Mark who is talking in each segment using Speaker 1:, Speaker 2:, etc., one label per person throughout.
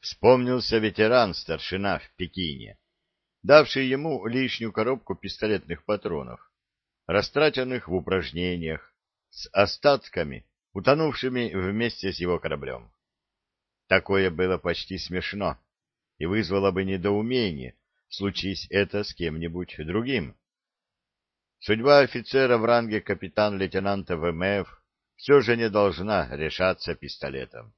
Speaker 1: Вспомнился ветеран-старшина в Пекине, давший ему лишнюю коробку пистолетных патронов, растраченных в упражнениях, с остатками, утонувшими вместе с его кораблем. Такое было почти смешно и вызвало бы недоумение, случись это с кем-нибудь другим. Судьба офицера в ранге капитан-лейтенанта ВМФ все же не должна решаться пистолетом.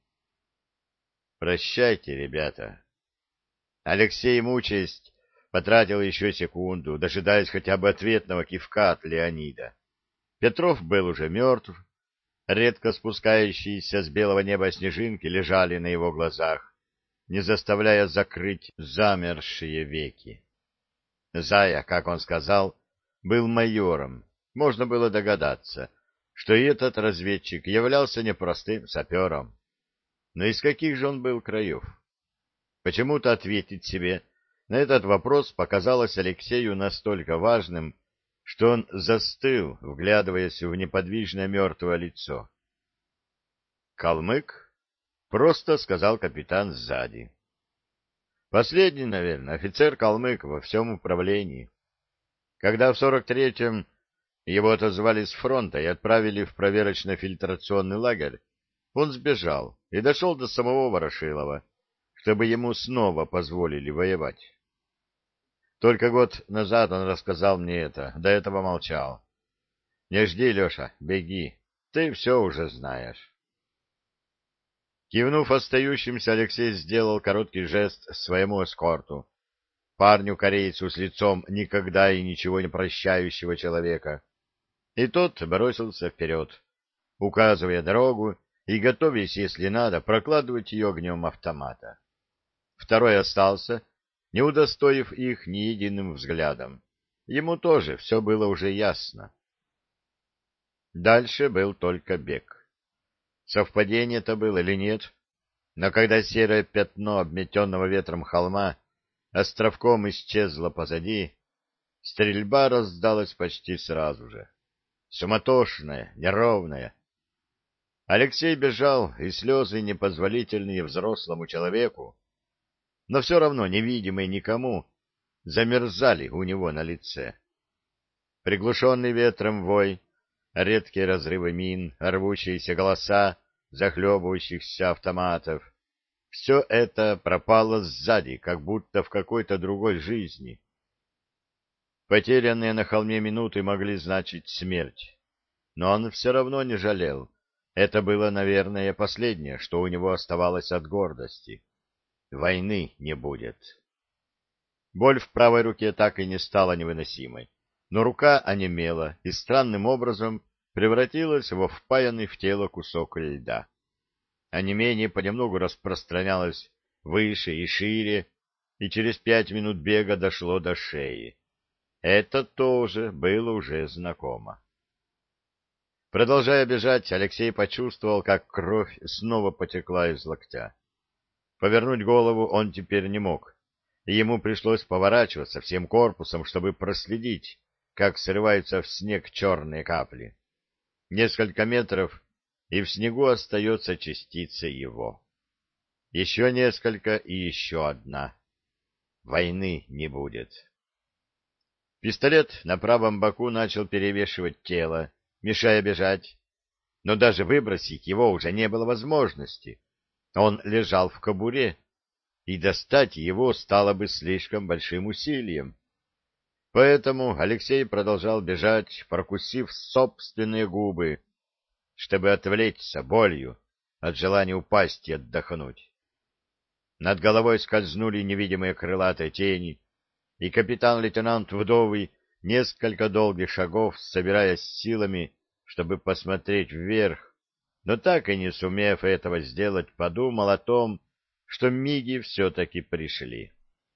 Speaker 1: Прощайте, ребята. Алексей, мучаясь, потратил еще секунду, дожидаясь хотя бы ответного кивка от Леонида. Петров был уже мертв, редко спускающиеся с белого неба снежинки лежали на его глазах, не заставляя закрыть замерзшие веки. Зая, как он сказал, был майором. Можно было догадаться, что и этот разведчик являлся непростым сапером. Но из каких же он был краев? Почему-то ответить себе на этот вопрос показалось Алексею настолько важным, что он застыл, вглядываясь в неподвижное мертвое лицо. «Калмык?» — просто сказал капитан сзади. Последний, наверное, офицер-калмык во всем управлении. Когда в 43-м его отозвали с фронта и отправили в проверочно-фильтрационный лагерь, он сбежал и дошел до самого Ворошилова, чтобы ему снова позволили воевать. Только год назад он рассказал мне это, до этого молчал. Не жди, Леша, беги, ты все уже знаешь. Кивнув остающимся, Алексей сделал короткий жест своему эскорту, парню-корейцу с лицом никогда и ничего не прощающего человека, и тот бросился вперед, указывая дорогу и готовясь, если надо, прокладывать ее огнем автомата. Второй остался, не удостоив их ни единым взглядом. Ему тоже все было уже ясно. Дальше был только бег. Совпадение это было или нет, но когда серое пятно обметенного ветром холма островком исчезло позади, стрельба раздалась почти сразу же. Суматошная, неровная. Алексей бежал, и слезы, непозволительные взрослому человеку, но все равно невидимые никому, замерзали у него на лице. Приглушенный ветром вой, редкие разрывы мин, рвущиеся голоса захлебывающихся автоматов — все это пропало сзади, как будто в какой-то другой жизни. Потерянные на холме минуты могли значить смерть, но он все равно не жалел. Это было, наверное, последнее, что у него оставалось от гордости. Войны не будет. Боль в правой руке так и не стала невыносимой, но рука онемела и странным образом превратилась во впаянный в тело кусок льда. Онемение понемногу распространялось выше и шире, и через 5 минут бега дошло до шеи. Это тоже было уже знакомо. Продолжая бежать, Алексей почувствовал, как кровь снова потекла из локтя. Повернуть голову он теперь не мог, и ему пришлось поворачиваться всем корпусом, чтобы проследить, как срываются в снег черные капли. Несколько метров, и в снегу остается частица его. Еще несколько и еще одна. Войны не будет. Пистолет на правом боку начал перевешивать тело, мешая бежать, но даже выбросить его уже не было возможности. Он лежал в кобуре, и достать его стало бы слишком большим усилием. Поэтому Алексей продолжал бежать, прокусив собственные губы, чтобы отвлечься болью от желания упасть и отдохнуть. Над головой скользнули невидимые крылатые тени, и капитан-лейтенант Вдовый несколько долгих шагов, собираясь силами, чтобы посмотреть вверх, но так и не сумев этого сделать, подумал о том, что миги все-таки пришли.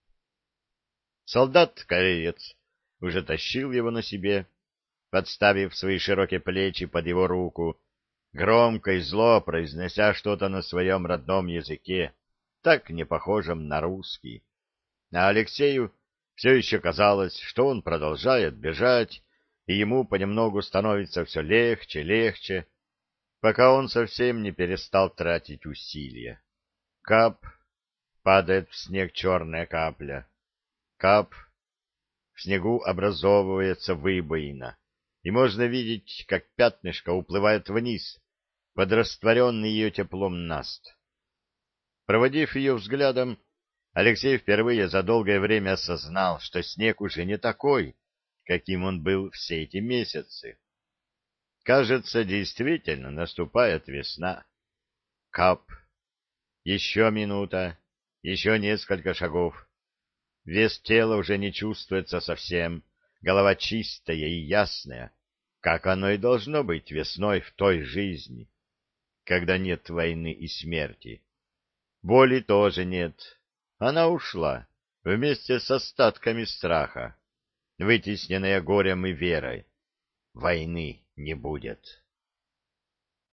Speaker 1: Солдат-кореец уже тащил его на себе, подставив свои широкие плечи под его руку, громко и зло произнося что-то на своем родном языке, так не похожем на русский. А Алексею все еще казалось, что он продолжает бежать, и ему понемногу становится все легче, легче, пока он совсем не перестал тратить усилия. Кап, падает в снег черная капля. Кап, в снегу образовывается выбоина, и можно видеть, как пятнышко уплывает вниз, под растворенный ее теплом наст. Проводив ее взглядом, Алексей впервые за долгое время осознал, что снег уже не такой, каким он был все эти месяцы. Кажется, действительно наступает весна. Кап. Еще минута, еще несколько шагов. Вес тела уже не чувствуется совсем, голова чистая и ясная, как оно и должно быть весной в той жизни, когда нет войны и смерти. Боли тоже нет. Она ушла вместе с остатками страха, вытесненная горем и верой. Войны не будет.